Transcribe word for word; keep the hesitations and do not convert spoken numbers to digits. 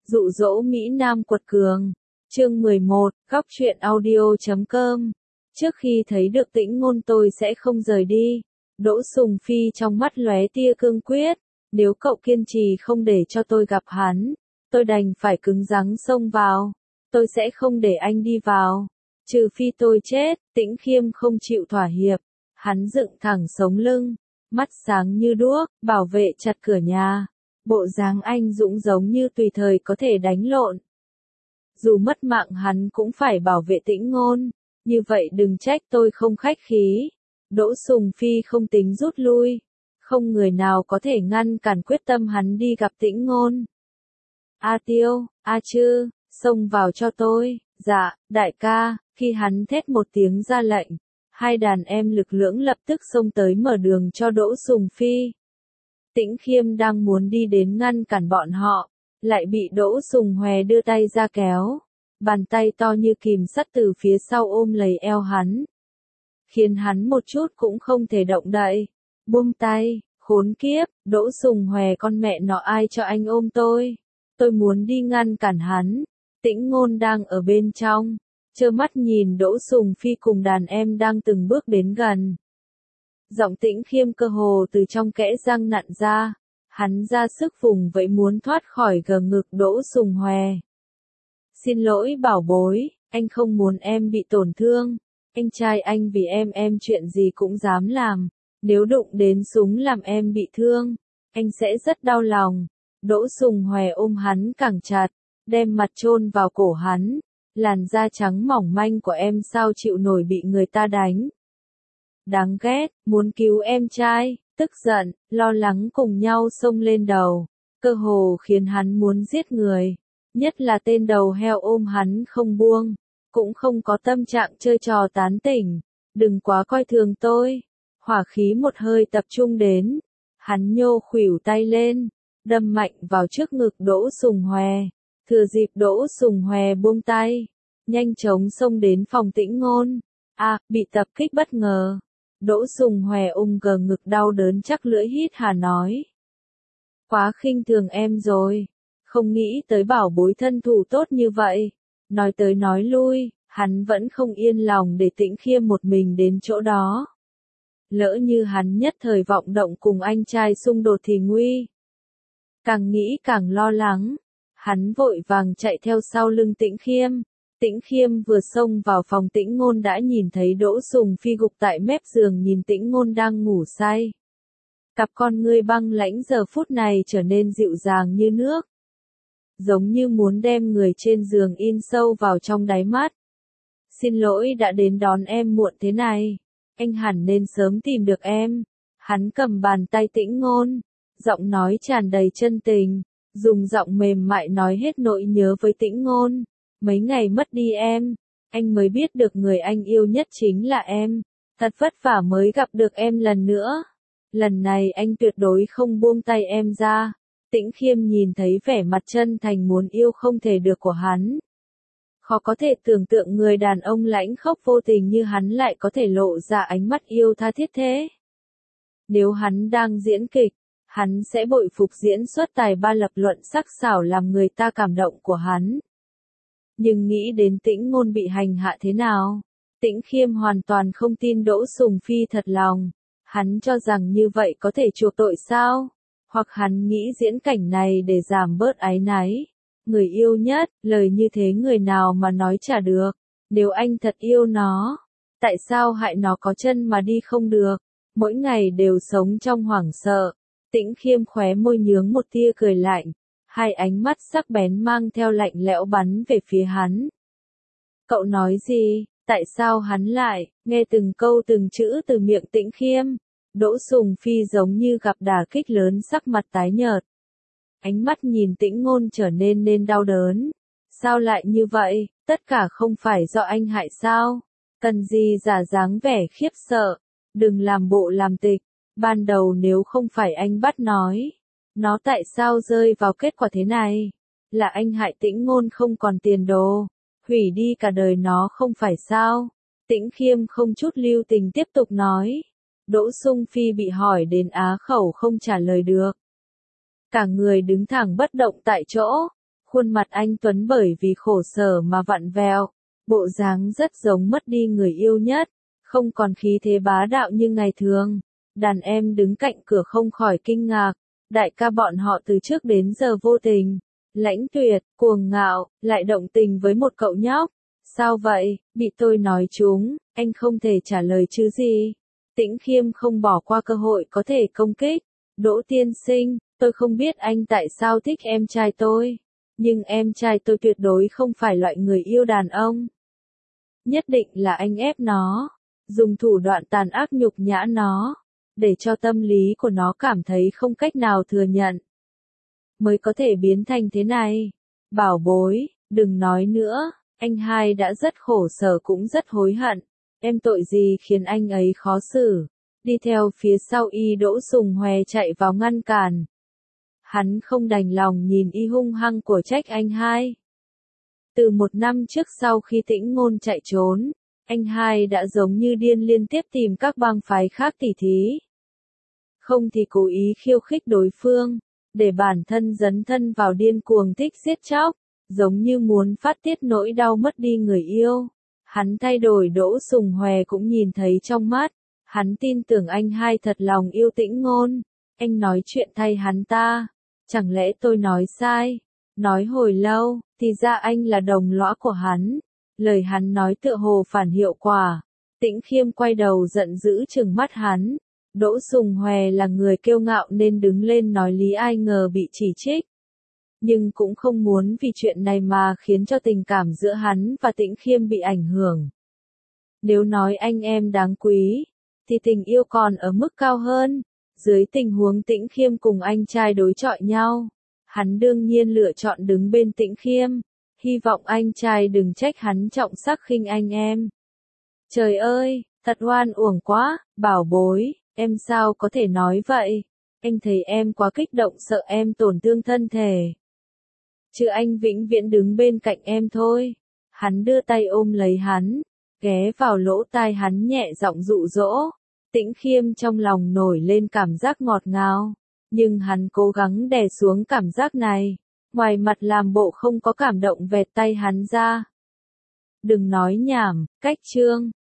Dụ dỗ Mỹ Nam quật cường. Chương mười một, góc truyện audio chấm com. Trước khi thấy được Tĩnh Ngôn tôi sẽ không rời đi. Đỗ Sùng Phi trong mắt lóe tia cương quyết. Nếu cậu kiên trì không để cho tôi gặp hắn, tôi đành phải cứng rắn xông vào. Tôi sẽ không để anh đi vào. Trừ phi tôi chết. Tĩnh Khiêm không chịu thỏa hiệp. Hắn dựng thẳng sống lưng, mắt sáng như đuốc, bảo vệ chặt cửa nhà. Bộ dáng anh dũng giống như tùy thời có thể đánh lộn. Dù mất mạng hắn cũng phải bảo vệ Tĩnh Ngôn. Như vậy đừng trách tôi không khách khí. Đỗ Sùng Phi không tính rút lui. Không người nào có thể ngăn cản quyết tâm hắn đi gặp Tĩnh Ngôn. A Tiêu, A Trư, xông vào cho tôi. Dạ, đại ca. Khi hắn thét một tiếng ra lệnh, hai đàn em lực lưỡng lập tức xông tới mở đường cho Đỗ Sùng Phi. Tĩnh Khiêm đang muốn đi đến ngăn cản bọn họ, lại bị Đỗ Sùng Hòe đưa tay ra kéo. Bàn tay to như kìm sắt từ phía sau ôm lấy eo hắn, khiến hắn một chút cũng không thể động đậy. Buông tay, khốn kiếp, Đỗ Sùng Hòe con mẹ nó ai cho anh ôm tôi. Tôi muốn đi ngăn cản hắn. Tĩnh Ngôn đang ở bên trong, trơ mắt nhìn Đỗ Sùng Phi cùng đàn em đang từng bước đến gần. Giọng Tĩnh Khiêm cơ hồ từ trong kẽ răng nặn ra, hắn ra sức vùng vẫy muốn thoát khỏi gờ ngực Đỗ Sùng Hòe. Xin lỗi bảo bối, anh không muốn em bị tổn thương. Anh trai anh vì em em chuyện gì cũng dám làm. Nếu đụng đến súng làm em bị thương, anh sẽ rất đau lòng. Đỗ Sùng Hòe ôm hắn càng chặt, đem mặt chôn vào cổ hắn. Làn da trắng mỏng manh của em sao chịu nổi bị người ta đánh. Đáng ghét, muốn cứu em trai, tức giận, lo lắng cùng nhau xông lên đầu. Cơ hồ khiến hắn muốn giết người. Nhất là tên đầu heo ôm hắn không buông. Cũng không có tâm trạng chơi trò tán tỉnh. Đừng quá coi thường tôi. Hỏa khí một hơi tập trung đến. Hắn nhô khuỷu tay lên, đâm mạnh vào trước ngực Đỗ Sùng Hòe. Thừa dịp Đỗ Sùng Hòe buông tay, nhanh chóng xông đến phòng Tĩnh Ngôn. À, bị tập kích bất ngờ. Đỗ Sùng Hòe ôm gờ ngực đau đớn chắc lưỡi hít hà nói. Quá khinh thường em rồi. Không nghĩ tới bảo bối thân thủ tốt như vậy. Nói tới nói lui, hắn vẫn không yên lòng để Tĩnh Khiêm một mình đến chỗ đó. Lỡ như hắn nhất thời vọng động cùng anh trai xung đột thì nguy. Càng nghĩ càng lo lắng. Hắn vội vàng chạy theo sau lưng Tĩnh Khiêm. Tĩnh Khiêm vừa xông vào phòng Tĩnh Ngôn đã nhìn thấy Đỗ Sùng Phi gục tại mép giường nhìn Tĩnh Ngôn đang ngủ say. Cặp con ngươi băng lãnh giờ phút này trở nên dịu dàng như nước. Giống như muốn đem người trên giường in sâu vào trong đáy mắt. Xin lỗi đã đến đón em muộn thế này. Anh hẳn nên sớm tìm được em. Hắn cầm bàn tay Tĩnh Ngôn, giọng nói tràn đầy chân tình. Dùng giọng mềm mại nói hết nỗi nhớ với Tĩnh Ngôn. Mấy ngày mất đi em, anh mới biết được người anh yêu nhất chính là em. Thật vất vả mới gặp được em lần nữa. Lần này anh tuyệt đối không buông tay em ra. Tĩnh Khiêm nhìn thấy vẻ mặt chân thành muốn yêu không thể được của hắn. Khó có thể tưởng tượng người đàn ông lãnh khốc vô tình như hắn lại có thể lộ ra ánh mắt yêu tha thiết thế. Nếu hắn đang diễn kịch, hắn sẽ bội phục diễn xuất tài ba lập luận sắc sảo làm người ta cảm động của hắn. Nhưng nghĩ đến Tĩnh Ngôn bị hành hạ thế nào, Tĩnh Khiêm hoàn toàn không tin Đỗ Sùng Phi thật lòng. Hắn cho rằng như vậy có thể chuộc tội sao? Hoặc hắn nghĩ diễn cảnh này để giảm bớt áy náy. Người yêu nhất, lời như thế người nào mà nói trả được. Nếu anh thật yêu nó, tại sao hại nó có chân mà đi không được? Mỗi ngày đều sống trong hoảng sợ. Tĩnh Khiêm khóe môi nhướng một tia cười lạnh. Hai ánh mắt sắc bén mang theo lạnh lẽo bắn về phía hắn. Cậu nói gì? Tại sao hắn lại? Nghe từng câu từng chữ từ miệng Tĩnh Khiêm. Đỗ Sùng Phi giống như gặp đả kích lớn sắc mặt tái nhợt. Ánh mắt nhìn Tĩnh Ngôn trở nên nên đau đớn. Sao lại như vậy? Tất cả không phải do anh hại sao? Cần gì giả dáng vẻ khiếp sợ? Đừng làm bộ làm tịch. Ban đầu nếu không phải anh bắt nói, nó tại sao rơi vào kết quả thế này? Là anh hại Tĩnh Ngôn không còn tiền đồ, hủy đi cả đời nó không phải sao? Tĩnh Khiêm không chút lưu tình tiếp tục nói. Đỗ Sung Phi bị hỏi đến á khẩu không trả lời được. Cả người đứng thẳng bất động tại chỗ, Khuôn mặt anh Tuấn bởi vì khổ sở mà vặn vẹo, bộ dáng rất giống mất đi người yêu nhất, không còn khí thế bá đạo như ngày thường. Đàn em đứng cạnh cửa không khỏi kinh ngạc, đại ca bọn họ từ trước đến giờ vô tình, lãnh tuyệt, cuồng ngạo, lại động tình với một cậu nhóc. Sao vậy, bị tôi nói trúng, anh không thể trả lời chứ gì. Tĩnh Khiêm không bỏ qua cơ hội có thể công kích. Đỗ tiên sinh, tôi không biết anh tại sao thích em trai tôi, nhưng em trai tôi tuyệt đối không phải loại người yêu đàn ông. Nhất định là anh ép nó, dùng thủ đoạn tàn ác nhục nhã nó, để cho tâm lý của nó cảm thấy không cách nào thừa nhận, mới có thể biến thành thế này. Bảo bối, đừng nói nữa, anh hai đã rất khổ sở cũng rất hối hận. Em tội gì khiến anh ấy khó xử? Đi theo phía sau y Đỗ Sùng Hòe chạy vào ngăn cản. Hắn không đành lòng nhìn y hung hăng của trách anh hai. Từ một năm trước sau khi Tĩnh Ngôn chạy trốn, anh hai đã giống như điên liên tiếp tìm các bang phái khác tỉ thí. Không thì cố ý khiêu khích đối phương, để bản thân dấn thân vào điên cuồng thích giết chóc, giống như muốn phát tiết nỗi đau mất đi người yêu. Hắn thay đổi Đỗ Sùng Hòe cũng nhìn thấy trong mắt, hắn tin tưởng anh hai thật lòng yêu Tĩnh Ngôn. Anh nói chuyện thay hắn ta, chẳng lẽ tôi nói sai? Nói hồi lâu, thì ra anh là đồng lõa của hắn. Lời hắn nói tựa hồ phản hiệu quả. Tĩnh Khiêm quay đầu giận dữ trừng mắt hắn. Đỗ Sùng Hòe là người kiêu ngạo nên đứng lên nói lý, ai ngờ bị chỉ trích. Nhưng cũng không muốn vì chuyện này mà khiến cho tình cảm giữa hắn và Tĩnh Khiêm bị ảnh hưởng. Nếu nói anh em đáng quý, thì tình yêu còn ở mức cao hơn. Dưới tình huống Tĩnh Khiêm cùng anh trai đối chọi nhau, hắn đương nhiên lựa chọn đứng bên Tĩnh Khiêm, hy vọng anh trai đừng trách hắn trọng sắc khinh anh em. Trời ơi, thật oan uổng quá, bảo bối, em sao có thể nói vậy? Anh thấy em quá kích động, sợ em tổn thương thân thể. Chứ anh vĩnh viễn đứng bên cạnh em thôi. Hắn đưa tay ôm lấy hắn, ghé vào lỗ tai hắn nhẹ giọng dụ dỗ. Tĩnh Khiêm trong lòng nổi lên cảm giác ngọt ngào, nhưng hắn cố gắng đè xuống cảm giác này, ngoài mặt làm bộ không có cảm động vẹt tay hắn ra. Đừng nói nhảm, cách chương.